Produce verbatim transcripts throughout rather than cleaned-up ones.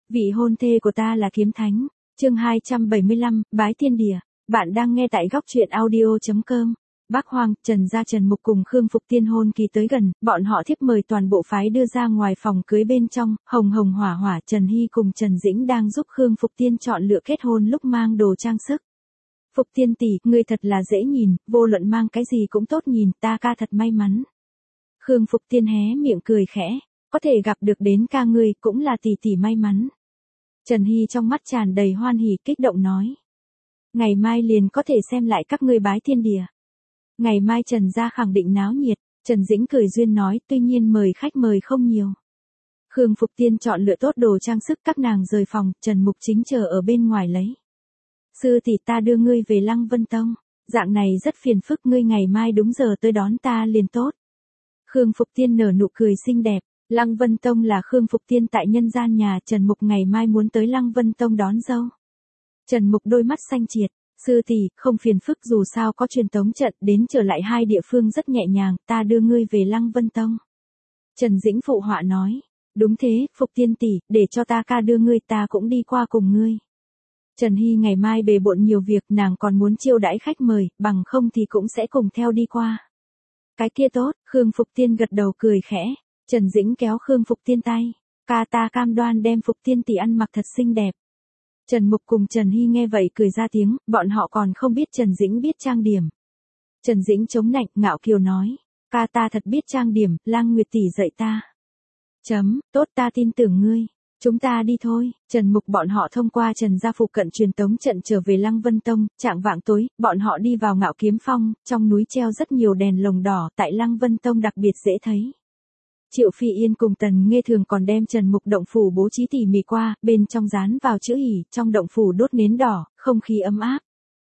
Vị hôn thê của ta là kiếm thánh. Chương hai trăm bảy mươi lăm, Bái Thiên Địa. Bạn đang nghe tại góc truyện audio chấm com. Bác Hoang, Trần gia Trần Mục cùng Khương Phục Tiên hôn kỳ tới gần, bọn họ thiếp mời toàn bộ phái đưa ra ngoài phòng cưới bên trong, Hồng Hồng Hỏa Hỏa, Trần Hy cùng Trần Dĩnh đang giúp Khương Phục Tiên chọn lựa kết hôn lúc mang đồ trang sức. Phục Tiên tỷ, ngươi thật là dễ nhìn, vô luận mang cái gì cũng tốt nhìn, ta ca thật may mắn. Khương Phục Tiên hé miệng cười khẽ, có thể gặp được đến ca ngươi cũng là tỷ tỷ may mắn. Trần Hy trong mắt tràn đầy hoan hỉ kích động nói. Ngày mai liền có thể xem lại các ngươi bái thiên địa. Ngày mai Trần gia khẳng định náo nhiệt, Trần Dĩnh cười duyên nói, tuy nhiên mời khách mời không nhiều. Khương Phục Tiên chọn lựa tốt đồ trang sức, các nàng rời phòng, Trần Mục chính chờ ở bên ngoài lấy. Sư tỷ, ta đưa ngươi về Lăng Vân Tông, dạng này rất phiền phức, ngươi ngày mai đúng giờ tới đón ta liền tốt. Khương Phục Tiên nở nụ cười xinh đẹp. Lăng Vân Tông là Khương Phục Tiên tại nhân gian nhà, Trần Mục ngày mai muốn tới Lăng Vân Tông đón dâu. Trần Mục đôi mắt xanh triệt, sư tỷ, không phiền phức, dù sao có truyền tống trận, đến trở lại hai địa phương rất nhẹ nhàng, ta đưa ngươi về Lăng Vân Tông. Trần Dĩnh phụ họa nói, đúng thế, Phục Tiên tỷ, để cho ta ca đưa ngươi, ta cũng đi qua cùng ngươi. Trần Hy ngày mai bề bộn nhiều việc, nàng còn muốn chiêu đãi khách mời, bằng không thì cũng sẽ cùng theo đi qua. Cái kia tốt, Khương Phục Tiên gật đầu cười khẽ. Trần Dĩnh kéo Khương Phục Tiên tay, ca ta cam đoan đem Phục Tiên tỷ ăn mặc thật xinh đẹp. Trần Mục cùng Trần Hy nghe vậy cười ra tiếng, bọn họ còn không biết Trần Dĩnh biết trang điểm. Trần Dĩnh chống nạnh, ngạo kiều nói, ca ta thật biết trang điểm, Lang Nguyệt tỷ dạy ta. Chấm, tốt, ta tin tưởng ngươi. Chúng ta đi thôi. Trần Mục bọn họ thông qua Trần gia phụ cận truyền tống trận trở về Lăng Vân Tông, trạng vạng tối, bọn họ đi vào Ngạo Kiếm Phong, trong núi treo rất nhiều đèn lồng đỏ, tại Lăng Vân Tông đặc biệt dễ thấy. Triệu Phi Yên cùng Tần Nghê Thường còn đem Trần Mục động phủ bố trí tỉ mỉ qua, bên trong dán vào chữ hỉ, trong động phủ đốt nến đỏ, không khí ấm áp.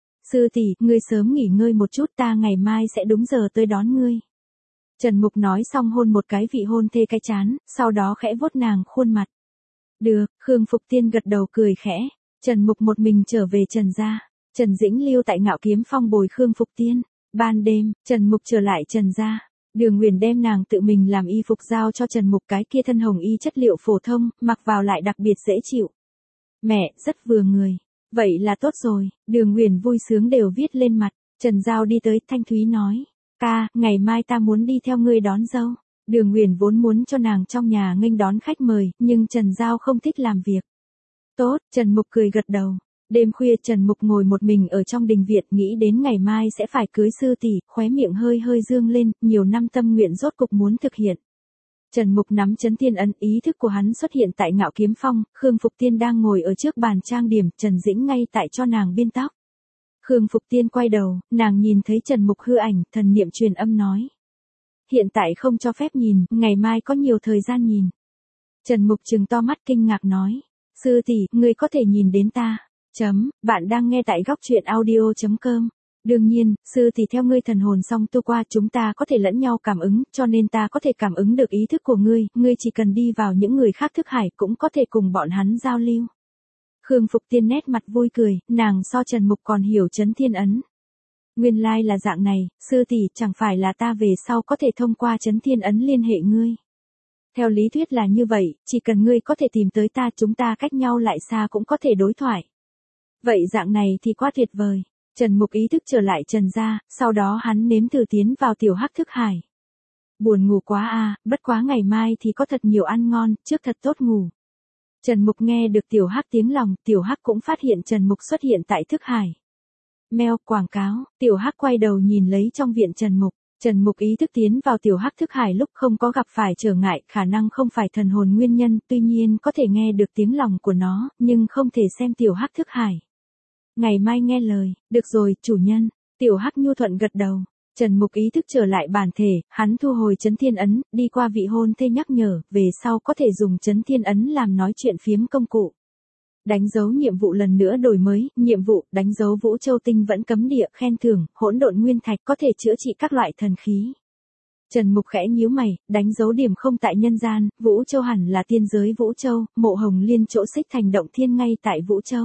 Sư tỷ, ngươi sớm nghỉ ngơi một chút, ta ngày mai sẽ đúng giờ tới đón ngươi. Trần Mục nói xong hôn một cái vị hôn thê cái chán, sau đó khẽ vuốt nàng khuôn mặt. Được, Khương Phục Tiên gật đầu cười khẽ. Trần Mục một mình trở về Trần gia, Trần Dĩnh lưu tại Ngạo Kiếm Phong bồi Khương Phục Tiên. Ban đêm, Trần Mục trở lại Trần gia. Đường Nguyền đem nàng tự mình làm y phục giao cho Trần Mục, cái kia thân hồng y chất liệu phổ thông, mặc vào lại đặc biệt dễ chịu. Mẹ, rất vừa người. Vậy là tốt rồi, Đường Nguyền vui sướng đều viết lên mặt. Trần Giao đi tới, thanh thúy nói. Ca, ngày mai ta muốn đi theo ngươi đón dâu. Đường Nguyền vốn muốn cho nàng trong nhà nghênh đón khách mời, nhưng Trần Giao không thích làm việc. Tốt, Trần Mục cười gật đầu. Đêm khuya Trần Mục ngồi một mình ở trong đình viện, nghĩ đến ngày mai sẽ phải cưới sư tỷ, khóe miệng hơi hơi dương lên, nhiều năm tâm nguyện rốt cục muốn thực hiện. Trần Mục nắm chấn thiên ấn, ý thức của hắn xuất hiện tại Ngạo Kiếm Phong, Khương Phục Tiên đang ngồi ở trước bàn trang điểm, Trần Dĩnh ngay tại cho nàng biên tóc. Khương Phục Tiên quay đầu, nàng nhìn thấy Trần Mục hư ảnh, thần niệm truyền âm nói. Hiện tại không cho phép nhìn, ngày mai có nhiều thời gian nhìn. Trần Mục trừng to mắt kinh ngạc nói. Sư tỷ, ngươi có thể nhìn đến ta. Chấm, bạn đang nghe tại góc truyện audio chấm com. Đương nhiên, sư tỷ theo ngươi thần hồn song tu qua, chúng ta có thể lẫn nhau cảm ứng, cho nên ta có thể cảm ứng được ý thức của ngươi, ngươi chỉ cần đi vào những người khác thức hải cũng có thể cùng bọn hắn giao lưu. Khương Phục Tiên nét mặt vui cười, nàng so Trần Mục còn hiểu chấn thiên ấn. Nguyên lai là dạng này, sư tỷ, chẳng phải là ta về sau có thể thông qua chấn thiên ấn liên hệ ngươi. Theo lý thuyết là như vậy, chỉ cần ngươi có thể tìm tới ta, chúng ta cách nhau lại xa cũng có thể đối thoại. Vậy dạng này thì quá tuyệt vời. Trần Mục ý thức trở lại Trần gia, sau đó hắn nếm thử tiến vào tiểu hắc thức hải. Buồn ngủ quá à, bất quá ngày mai thì có thật nhiều ăn ngon, trước thật tốt ngủ. Trần Mục nghe được tiểu hắc tiếng lòng, tiểu hắc cũng phát hiện Trần Mục xuất hiện tại thức hải. Meo, quảng cáo, tiểu hắc quay đầu nhìn lấy trong viện Trần Mục. Trần Mục ý thức tiến vào tiểu hắc thức hải lúc không có gặp phải trở ngại, khả năng không phải thần hồn nguyên nhân, tuy nhiên có thể nghe được tiếng lòng của nó, nhưng không thể xem tiểu hắc thức hải. Ngày mai nghe lời, được rồi, chủ nhân. Tiểu hắc nhu thuận gật đầu. Trần Mục ý thức trở lại bản thể, hắn thu hồi chấn thiên ấn, đi qua vị hôn thê nhắc nhở, về sau có thể dùng chấn thiên ấn làm nói chuyện phiếm công cụ. Đánh dấu nhiệm vụ lần nữa đổi mới, nhiệm vụ, đánh dấu Vũ Châu Tinh vẫn cấm địa, khen thưởng, hỗn độn nguyên thạch có thể chữa trị các loại thần khí. Trần Mục khẽ nhíu mày, đánh dấu điểm không tại nhân gian, Vũ Châu hẳn là tiên giới Vũ Châu, mộ hồng liên chỗ xích thành động thiên ngay tại Vũ Châu.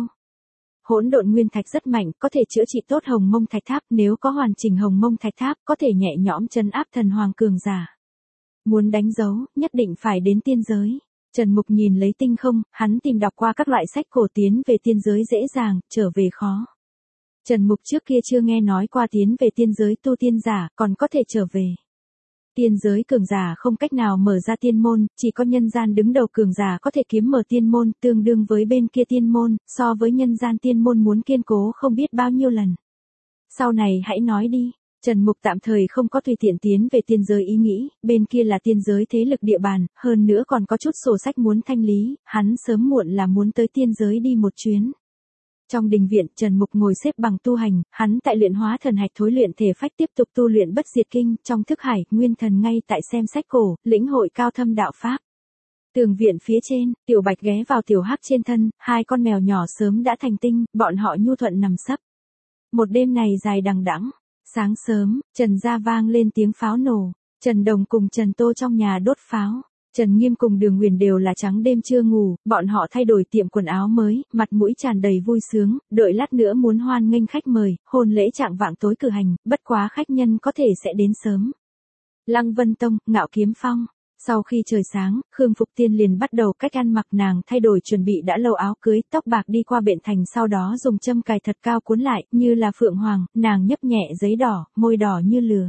Hỗn độn nguyên thạch rất mạnh, có thể chữa trị tốt hồng mông thạch tháp, nếu có hoàn chỉnh hồng mông thạch tháp, có thể nhẹ nhõm trấn áp thần hoàng cường giả. Muốn đánh dấu, nhất định phải đến tiên giới. Trần Mục nhìn lấy tinh không, hắn tìm đọc qua các loại sách cổ tiến về tiên giới dễ dàng, trở về khó. Trần Mục trước kia chưa nghe nói qua tiến về tiên giới tu tiên giả, còn có thể trở về. Tiên giới cường giả không cách nào mở ra tiên môn, chỉ có nhân gian đứng đầu cường giả có thể kiếm mở tiên môn, tương đương với bên kia tiên môn, so với nhân gian tiên môn muốn kiên cố không biết bao nhiêu lần. Sau này hãy nói đi. Trần Mục tạm thời không có tùy tiện tiến về tiên giới ý nghĩ, bên kia là tiên giới thế lực địa bàn, hơn nữa còn có chút sổ sách muốn thanh lý, hắn sớm muộn là muốn tới tiên giới đi một chuyến. Trong đình viện, Trần Mục ngồi xếp bằng tu hành, hắn tại luyện hóa thần hạch thối luyện thể phách tiếp tục tu luyện bất diệt kinh, trong thức hải, nguyên thần ngay tại xem sách cổ, lĩnh hội cao thâm đạo pháp. Tường viện phía trên, Tiểu Bạch ghé vào Tiểu Hắc trên thân, hai con mèo nhỏ sớm đã thành tinh, bọn họ nhu thuận nằm sấp. Một đêm này dài đằng đẵng. Sáng sớm, Trần gia vang lên tiếng pháo nổ, Trần Đồng cùng Trần Tô trong nhà đốt pháo. Trần Nghiêm cùng Đường Nguyền đều là trắng đêm chưa ngủ, bọn họ thay đổi tiệm quần áo mới, mặt mũi tràn đầy vui sướng, đợi lát nữa muốn hoan nghênh khách mời, hôn lễ trạng vạng tối cử hành, bất quá khách nhân có thể sẽ đến sớm. Lăng Vân Tông, Ngạo Kiếm Phong. Sau khi trời sáng, Khương Phục Tiên liền bắt đầu cách ăn mặc, nàng thay đổi chuẩn bị đã lâu áo cưới, tóc bạc đi qua bện thành, sau đó dùng châm cài thật cao cuốn lại, như là phượng hoàng, nàng nhấp nhẹ giấy đỏ, môi đỏ như lửa.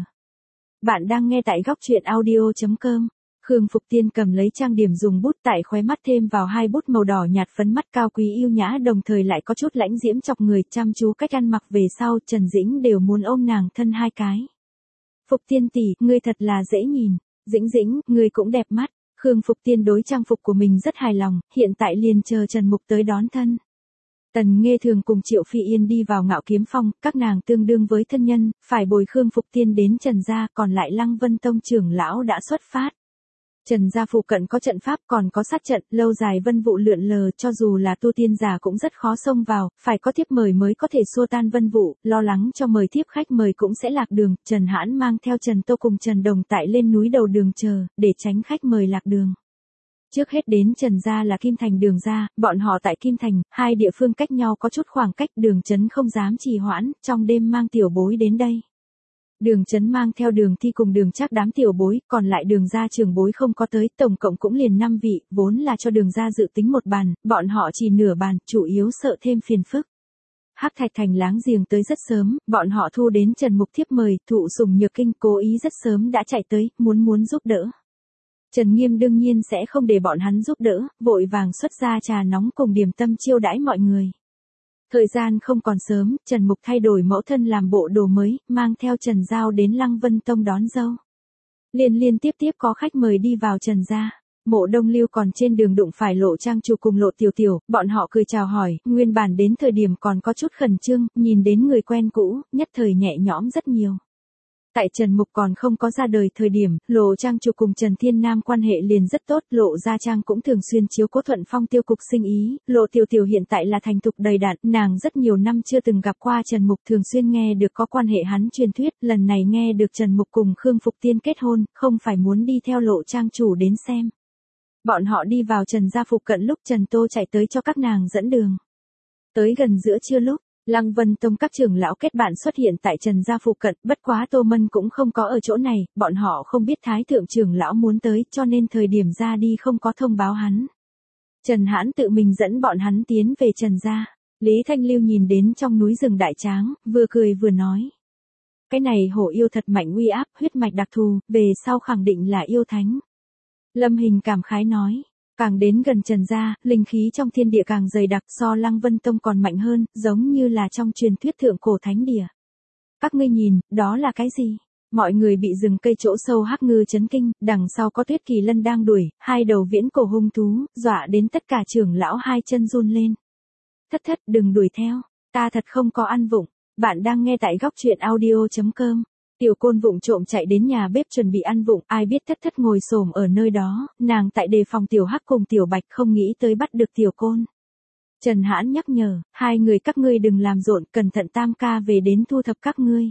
Bạn đang nghe tại góc truyện audio chấm com. Khương Phục Tiên cầm lấy trang điểm dùng bút tại khóe mắt thêm vào hai bút màu đỏ nhạt, phấn mắt cao quý yêu nhã đồng thời lại có chút lãnh diễm chọc người, chăm chú cách ăn mặc về sau, Trần Dĩnh đều muốn ôm nàng thân hai cái. Phục Tiên tỷ, ngươi thật là dễ nhìn. Dĩnh Dĩnh, ngươi cũng đẹp mắt. Khương Phục Tiên đối trang phục của mình rất hài lòng, hiện tại liền chờ Trần Mục tới đón thân. Tần Nghê Thường cùng Triệu Phi Yên đi vào Ngạo Kiếm Phong, các nàng tương đương với thân nhân, phải bồi Khương Phục Tiên đến Trần gia, còn lại Lăng Vân Tông trưởng lão đã xuất phát. Trần gia phụ cận có trận pháp, còn có sát trận, lâu dài vân vụ lượn lờ, cho dù là tu tiên giả cũng rất khó xông vào, phải có thiếp mời mới có thể xua tan vân vụ, lo lắng cho mời thiếp khách mời cũng sẽ lạc đường. Trần Hãn mang theo Trần Tô cùng Trần Đồng tại lên núi đầu đường chờ, để tránh khách mời lạc đường. Trước hết đến Trần gia là Kim Thành Đường gia, bọn họ tại Kim Thành, hai địa phương cách nhau có chút khoảng cách, Đường Chấn không dám trì hoãn, trong đêm mang tiểu bối đến đây. Đường Chấn mang theo Đường Thi cùng Đường Trác đám tiểu bối, còn lại Đường gia trưởng bối không có tới, tổng cộng cũng liền năm vị, vốn là cho Đường gia dự tính một bàn, bọn họ chỉ nửa bàn, chủ yếu sợ thêm phiền phức. Hắc Thạch Thành láng giềng tới rất sớm, bọn họ thu đến Trần Mục thiếp mời, thụ sủng nhược kinh, cố ý rất sớm đã chạy tới, muốn muốn giúp đỡ. Trần Nghiêm đương nhiên sẽ không để bọn hắn giúp đỡ, vội vàng xuất ra trà nóng cùng điểm tâm chiêu đãi mọi người. Thời gian không còn sớm, Trần Mục thay đổi mẫu thân làm bộ đồ mới, mang theo Trần Giao đến Lăng Vân Tông đón dâu. Liên liên tiếp tiếp có khách mời đi vào Trần gia. Mộ Đông Lưu còn trên đường đụng phải Lộ Trang Chủ cùng Lộ Tiểu Tiểu, bọn họ cười chào hỏi, nguyên bản đến thời điểm còn có chút khẩn trương, nhìn đến người quen cũ, nhất thời nhẹ nhõm rất nhiều. Tại Trần Mục còn không có ra đời thời điểm, Lộ Trang Chủ cùng Trần Thiên Nam quan hệ liền rất tốt, Lộ Gia Trang cũng thường xuyên chiếu cố Thuận Phong tiêu cục sinh ý, Lộ Tiểu Tiểu hiện tại là thành thục đầy đặn, nàng rất nhiều năm chưa từng gặp qua Trần Mục, thường xuyên nghe được có quan hệ hắn truyền thuyết, lần này nghe được Trần Mục cùng Khương Phục Tiên kết hôn, không phải muốn đi theo Lộ Trang Chủ đến xem. Bọn họ đi vào Trần gia phụ cận lúc Trần Tô chạy tới cho các nàng dẫn đường. Tới gần giữa trưa lúc, Lăng Vân Tông các trưởng lão kết bạn xuất hiện tại Trần gia phụ cận, bất quá Tô Mân cũng không có ở chỗ này, bọn họ không biết Thái thượng trưởng lão muốn tới, cho nên thời điểm ra đi không có thông báo hắn. Trần Hãn tự mình dẫn bọn hắn tiến về Trần gia. Lý Thanh Lưu nhìn đến trong núi rừng đại tráng, vừa cười vừa nói. Cái này hổ yêu thật mạnh uy áp, huyết mạch đặc thù, về sau khẳng định là yêu thánh. Lâm Hình cảm khái nói. Càng đến gần Trần gia, linh khí trong thiên địa càng dày đặc, so Lăng Vân Tông còn mạnh hơn, giống như là trong truyền thuyết thượng cổ thánh địa. Các ngươi nhìn, đó là cái gì? Mọi người bị rừng cây chỗ sâu hắc ngư chấn kinh, đằng sau có Tuyết Kỳ Lân đang đuổi, hai đầu viễn cổ hung thú, dọa đến tất cả trưởng lão hai chân run lên. Thất thất, đừng đuổi theo, ta thật không có ăn vụng. Bạn đang nghe tại góc truyện audio chấm com. Tiểu Côn vụng trộm chạy đến nhà bếp chuẩn bị ăn vụng, ai biết Thất Thất ngồi xổm ở nơi đó, nàng tại đề phòng Tiểu Hắc cùng Tiểu Bạch, không nghĩ tới bắt được Tiểu Côn. Trần Hãn nhắc nhở, hai người các ngươi đừng làm rộn, cẩn thận Tam ca về đến thu thập các ngươi.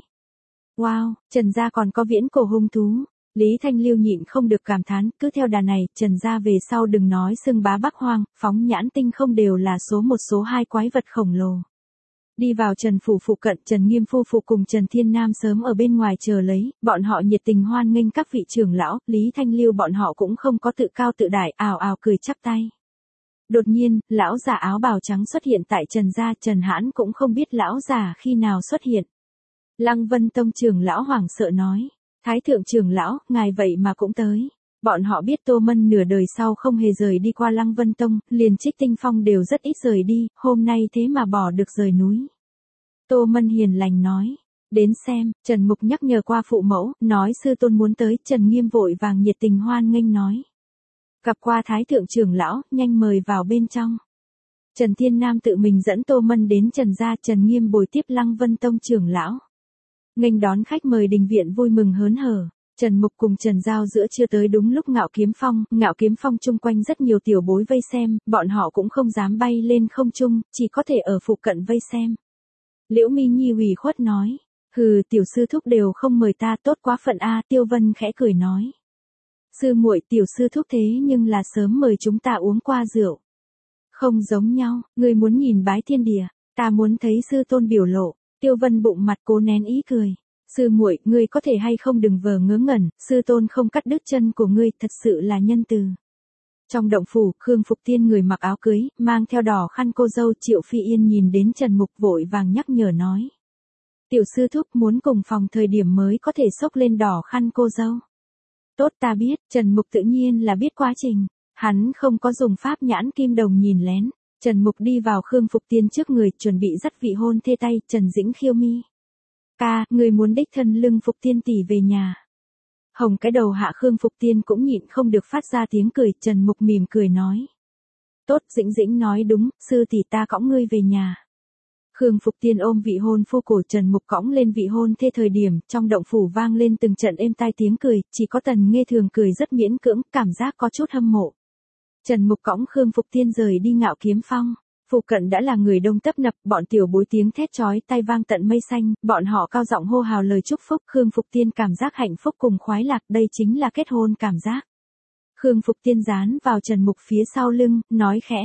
Wow, Trần gia còn có viễn cổ hung thú. Lý Thanh Lưu nhịn không được cảm thán, cứ theo đà này, Trần gia về sau đừng nói xưng bá Bắc Hoang, phóng nhãn tinh không đều là số một số hai quái vật khổng lồ. Đi vào Trần phủ phụ cận, Trần Nghiêm phu phụ cùng Trần Thiên Nam sớm ở bên ngoài chờ lấy, bọn họ nhiệt tình hoan nghênh các vị trưởng lão, Lý Thanh Lưu bọn họ cũng không có tự cao tự đại, ào ào cười chắp tay. Đột nhiên, lão già áo bào trắng xuất hiện tại Trần gia, Trần Hãn cũng không biết lão già khi nào xuất hiện. Lăng Vân Tông trưởng lão hoảng sợ nói, Thái thượng trưởng lão, ngài vậy mà cũng tới. Bọn họ biết Tô Mân nửa đời sau không hề rời đi qua Lăng Vân Tông, liền Trích Tinh Phong đều rất ít rời đi, hôm nay thế mà bỏ được rời núi. Tô Mân hiền lành nói, đến xem, Trần Mục nhắc nhở qua phụ mẫu, nói sư tôn muốn tới, Trần Nghiêm vội vàng nhiệt tình hoan nghênh nói. Gặp qua Thái thượng trưởng lão, nhanh mời vào bên trong. Trần Thiên Nam tự mình dẫn Tô Mân đến Trần gia, Trần Nghiêm bồi tiếp Lăng Vân Tông trưởng lão. Nghênh đón khách mời đình viện vui mừng hớn hở. Trần Mục cùng Trần Giao giữa chưa tới đúng lúc Ngạo Kiếm Phong, Ngạo Kiếm Phong chung quanh rất nhiều tiểu bối vây xem, bọn họ cũng không dám bay lên không trung, chỉ có thể ở phụ cận vây xem. Liễu Mi Nhi ủy khuất nói, hừ, tiểu sư thúc đều không mời ta, tốt quá phận a. Tiêu Vân khẽ cười nói, sư muội, tiểu sư thúc thế nhưng là sớm mời chúng ta uống qua rượu. Không giống nhau, ngươi muốn nhìn bái thiên địa, ta muốn thấy sư tôn biểu lộ. Tiêu Vân bụng mặt cố nén ý cười. Sư muội, ngươi có thể hay không đừng vờ ngớ ngẩn, sư tôn không cắt đứt chân của ngươi, thật sự là nhân từ. Trong động phủ, Khương Phục Tiên người mặc áo cưới, mang theo đỏ khăn cô dâu, Triệu Phi Yên nhìn đến Trần Mục vội vàng nhắc nhở nói. Tiểu sư thúc muốn cùng phòng thời điểm mới có thể xốc lên đỏ khăn cô dâu. Tốt, ta biết, Trần Mục tự nhiên là biết quá trình, hắn không có dùng pháp nhãn kim đồng nhìn lén. Trần Mục đi vào Khương Phục Tiên trước người, chuẩn bị dắt vị hôn thê tay, Trần Dĩnh khiêu mi. Ca, người muốn đích thân lưng Phục Tiên tỷ về nhà. Hồng cái đầu hạ Khương Phục Tiên cũng nhịn không được phát ra tiếng cười, Trần Mục mỉm cười nói. Tốt, Dĩnh Dĩnh nói đúng, sư tỷ ta cõng ngươi về nhà. Khương Phục Tiên ôm vị hôn phu cổ Trần Mục cõng lên vị hôn thê thời điểm, trong động phủ vang lên từng trận êm tai tiếng cười, chỉ có Tần Nghê thường cười rất miễn cưỡng, cảm giác có chút hâm mộ. Trần Mục cõng Khương Phục Tiên rời đi Ngạo Kiếm Phong. Phụ cận đã là người đông tấp nập, bọn tiểu bối tiếng thét chói tai vang tận mây xanh, bọn họ cao giọng hô hào lời chúc phúc, Khương Phục Tiên cảm giác hạnh phúc cùng khoái lạc, đây chính là kết hôn cảm giác. Khương Phục Tiên dán vào Trần Mục phía sau lưng, nói khẽ.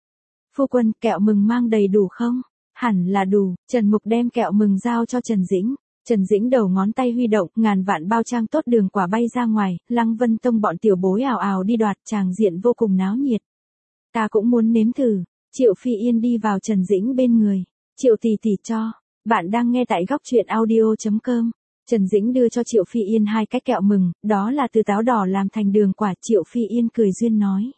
Phu quân, kẹo mừng mang đầy đủ không? Hẳn là đủ. Trần Mục đem kẹo mừng giao cho Trần Dĩnh. Trần Dĩnh đầu ngón tay huy động, ngàn vạn bao trang tốt đường quả bay ra ngoài, Lăng Vân Tông bọn tiểu bối ào ào đi đoạt, tràng diện vô cùng náo nhiệt. Ta cũng muốn nếm thử. Triệu Phi Yên đi vào Trần Dĩnh bên người. Triệu tỷ tỷ cho. Bạn đang nghe tại góc truyện audio chấm com. Trần Dĩnh đưa cho Triệu Phi Yên hai cái kẹo mừng, đó là từ táo đỏ làm thành đường quả. Triệu Phi Yên cười duyên nói.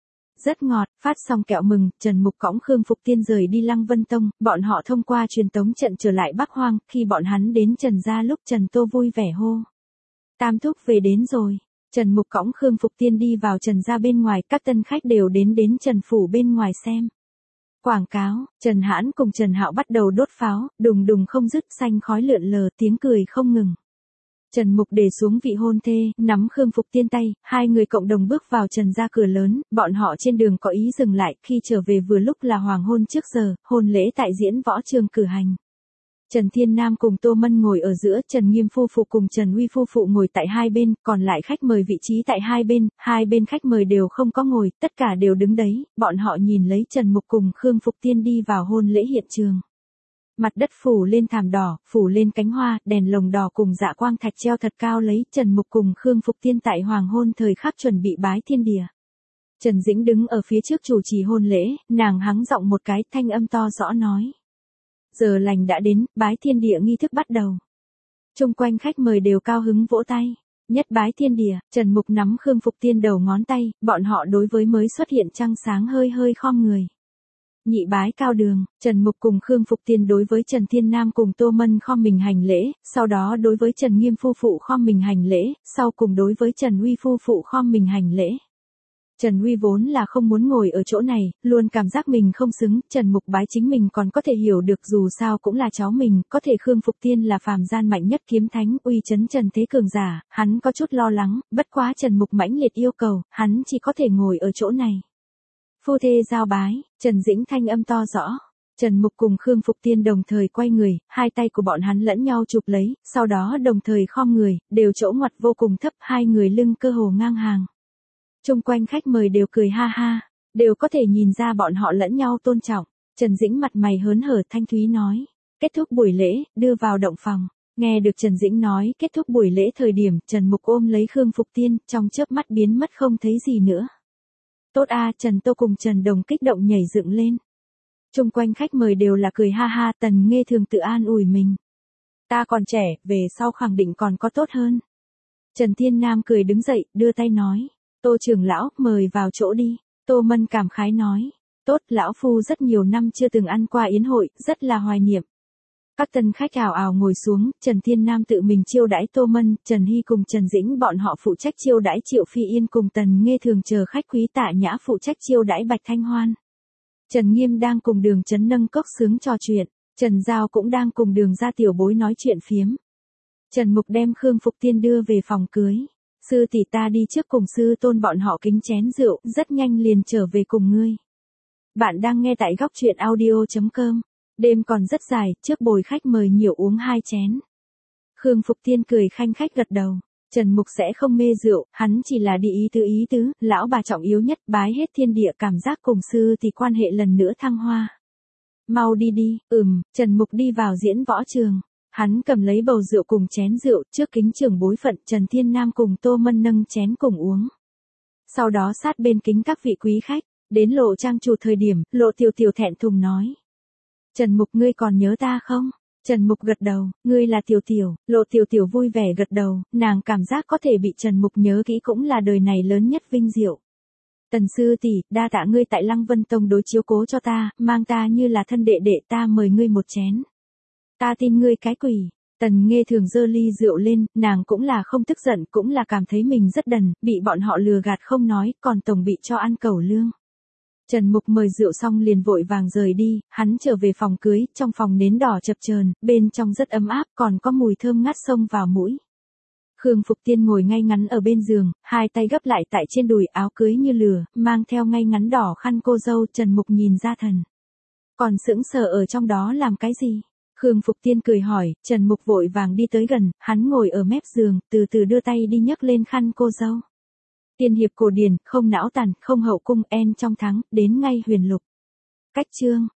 Rất ngọt, phát xong kẹo mừng, Trần Mục cõng Khương Phục Tiên rời đi Lăng Vân Tông, bọn họ thông qua truyền tống trận trở lại Bắc Hoang, khi bọn hắn đến Trần gia lúc Trần Tô vui vẻ hô. Tam thúc về đến rồi. Trần Mục cõng Khương Phục Tiên đi vào Trần gia bên ngoài, các tân khách đều đến đến Trần phủ bên ngoài xem. Quảng cáo, Trần Hãn cùng Trần Hạo bắt đầu đốt pháo, đùng đùng không dứt, xanh khói lượn lờ, tiếng cười không ngừng. Trần Mục để xuống vị hôn thê, nắm Khương Phục Tiên tay, hai người cộng đồng bước vào Trần gia cửa lớn, bọn họ trên đường có ý dừng lại, khi trở về vừa lúc là hoàng hôn trước giờ, hôn lễ tại diễn võ trường cử hành. Trần Thiên Nam cùng Tô Mân ngồi ở giữa, Trần Nghiêm phu phụ cùng Trần Uy phu phụ ngồi tại hai bên, còn lại khách mời vị trí tại hai bên, hai bên khách mời đều không có ngồi, tất cả đều đứng đấy, bọn họ nhìn lấy Trần Mục cùng Khương Phục Tiên đi vào hôn lễ hiện trường. Mặt đất phủ lên thảm đỏ, phủ lên cánh hoa, đèn lồng đỏ cùng dạ quang thạch treo thật cao lấy, Trần Mục cùng Khương Phục Tiên tại hoàng hôn thời khắc chuẩn bị bái thiên địa. Trần Dĩnh đứng ở phía trước chủ trì hôn lễ, nàng hắng giọng một cái, thanh âm to rõ nói. Giờ lành đã đến, bái thiên địa nghi thức bắt đầu. Chung quanh khách mời đều cao hứng vỗ tay. Nhất bái thiên địa, Trần Mục nắm Khương Phục Tiên đầu ngón tay, bọn họ đối với mới xuất hiện trăng sáng hơi hơi khom người. Nhị bái cao đường, Trần Mục cùng Khương Phục Tiên đối với Trần Thiên Nam cùng Tô Mân khom mình hành lễ, sau đó đối với Trần Nghiêm phu phụ khom mình hành lễ, sau cùng đối với Trần Uy phu phụ khom mình hành lễ. Trần Uy vốn là không muốn ngồi ở chỗ này, luôn cảm giác mình không xứng, Trần Mục bái chính mình còn có thể hiểu được dù sao cũng là cháu mình, có thể Khương Phục Tiên là phàm gian mạnh nhất kiếm thánh, uy chấn Trần thế cường giả, hắn có chút lo lắng, bất quá Trần Mục mãnh liệt yêu cầu, hắn chỉ có thể ngồi ở chỗ này. Phu thê giao bái, Trần Dĩnh thanh âm to rõ. Trần Mục cùng Khương Phục Tiên đồng thời quay người, hai tay của bọn hắn lẫn nhau chụp lấy, sau đó đồng thời khom người, đều chỗ ngoặt vô cùng thấp, hai người lưng cơ hồ ngang hàng. Chung quanh khách mời đều cười ha ha, đều có thể nhìn ra bọn họ lẫn nhau tôn trọng. Trần Dĩnh mặt mày hớn hở thanh thúy nói, Kết thúc buổi lễ, đưa vào động phòng. Nghe được Trần Dĩnh nói kết thúc buổi lễ thời điểm Trần Mục ôm lấy Khương Phục Tiên, trong chớp mắt biến mất không thấy gì nữa. Tốt a, Trần Tô cùng Trần Đồng kích động nhảy dựng lên. Chung quanh khách mời đều là cười ha ha, Tần Nghê Thường tự an ủi mình. Ta còn trẻ, về sau khẳng định còn có tốt hơn. Trần Thiên Nam cười đứng dậy, đưa tay nói. Tô trưởng lão, mời vào chỗ đi. Tô Mân cảm khái nói. Tốt, lão phu rất nhiều năm chưa từng ăn qua yến hội, rất là hoài niệm. Các tân khách ào ào ngồi xuống, Trần Thiên Nam tự mình chiêu đãi Tô Mân, Trần Hy cùng Trần Dĩnh bọn họ phụ trách chiêu đãi Triệu Phi Yên cùng Tần Nghê Thường chờ khách quý, Tạ Nhã phụ trách chiêu đãi Bạch Thanh Hoan. Trần Nghiêm đang cùng Đường Chấn nâng cốc sướng trò chuyện, Trần Giao cũng đang cùng Đường gia tiểu bối nói chuyện phiếm. Trần Mục đem Khương Phục Tiên đưa về phòng cưới. Sư tỷ ta đi trước cùng sư tôn bọn họ kính chén rượu, rất nhanh liền trở về cùng ngươi. Bạn đang nghe tại góc truyện audio chấm com. Đêm còn rất dài, trước bồi khách mời nhiều uống hai chén. Khương Phục Tiên cười khanh khách gật đầu. Trần Mục sẽ không mê rượu, hắn chỉ là đi ý tứ ý tứ, lão bà trọng yếu nhất, bái hết thiên địa, cảm giác cùng sư thì quan hệ lần nữa thăng hoa. Mau đi đi, ừm, Trần Mục đi vào diễn võ trường. Hắn cầm lấy bầu rượu cùng chén rượu, trước kính trưởng bối phận Trần Thiên Nam cùng Tô Mân nâng chén cùng uống. Sau đó sát bên kính các vị quý khách, đến Lộ Trang Chủ thời điểm, Lộ Tiểu Tiểu thẹn thùng nói. Trần Mục, ngươi còn nhớ ta không? Trần Mục gật đầu, ngươi là Tiểu Tiểu. Lộ Tiểu Tiểu vui vẻ gật đầu, nàng cảm giác có thể bị Trần Mục nhớ kỹ cũng là đời này lớn nhất vinh diệu. Tần sư tỷ, đa tạ ngươi tại Lăng Vân Tông đối chiếu cố cho ta, mang ta như là thân đệ đệ, ta mời ngươi một chén. Ta tin ngươi cái quỷ. Tần Nghê Thường giơ ly rượu lên, nàng cũng là không tức giận, cũng là cảm thấy mình rất đần, bị bọn họ lừa gạt không nói, còn tổng bị cho ăn cẩu lương. Trần Mục mời rượu xong liền vội vàng rời đi, hắn trở về phòng cưới, trong phòng nến đỏ chập chờn, bên trong rất ấm áp, còn có mùi thơm ngát xông vào mũi. Khương Phục Tiên ngồi ngay ngắn ở bên giường, hai tay gấp lại tại trên đùi, áo cưới như lửa, mang theo ngay ngắn đỏ khăn cô dâu. Trần Mục nhìn ra thần. Còn sững sờ ở trong đó làm cái gì? Khương Phục Tiên cười hỏi, Trần Mục vội vàng đi tới gần, hắn ngồi ở mép giường, từ từ đưa tay đi nhấc lên khăn cô dâu. Tiên hiệp cổ điển, không não tàn, không hậu cung, en trong thắng, đến ngay huyền lục. Cách chương.